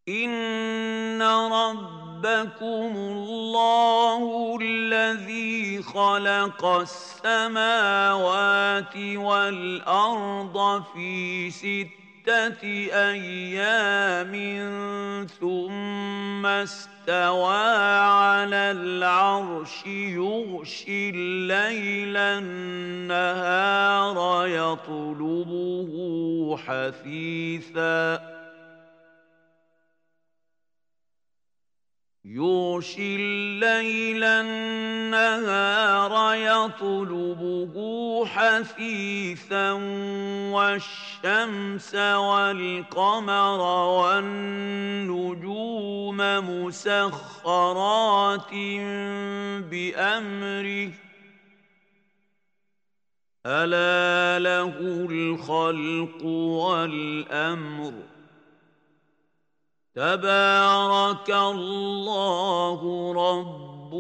إن ربكم الله الذي خلق السماوات والأرض في 6 أيام ثم استوى على العرش يغشي الليل النهار يطلبه حثيثاً يغشي الليل النهار يطلبه حثيثا والشمس والقمر والنجوم مسخرات بأمره ألا له الخلق والأمر تبارك الله رب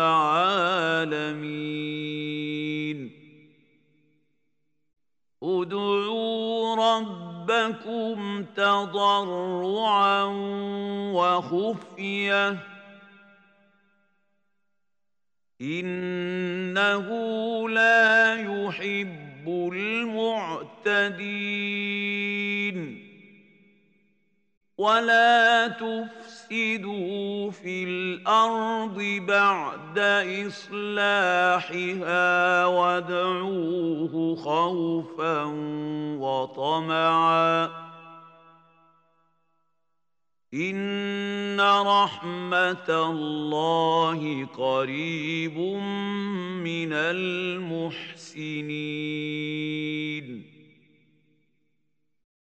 العالمين ادعوا ربكم تضرعا وخفية إنه لا يحب المعتدين ولا تفسدوا في الأرض بعد إصلاحها وادعوه خوفا وطمعا إن رحمة الله قريب من المحسنين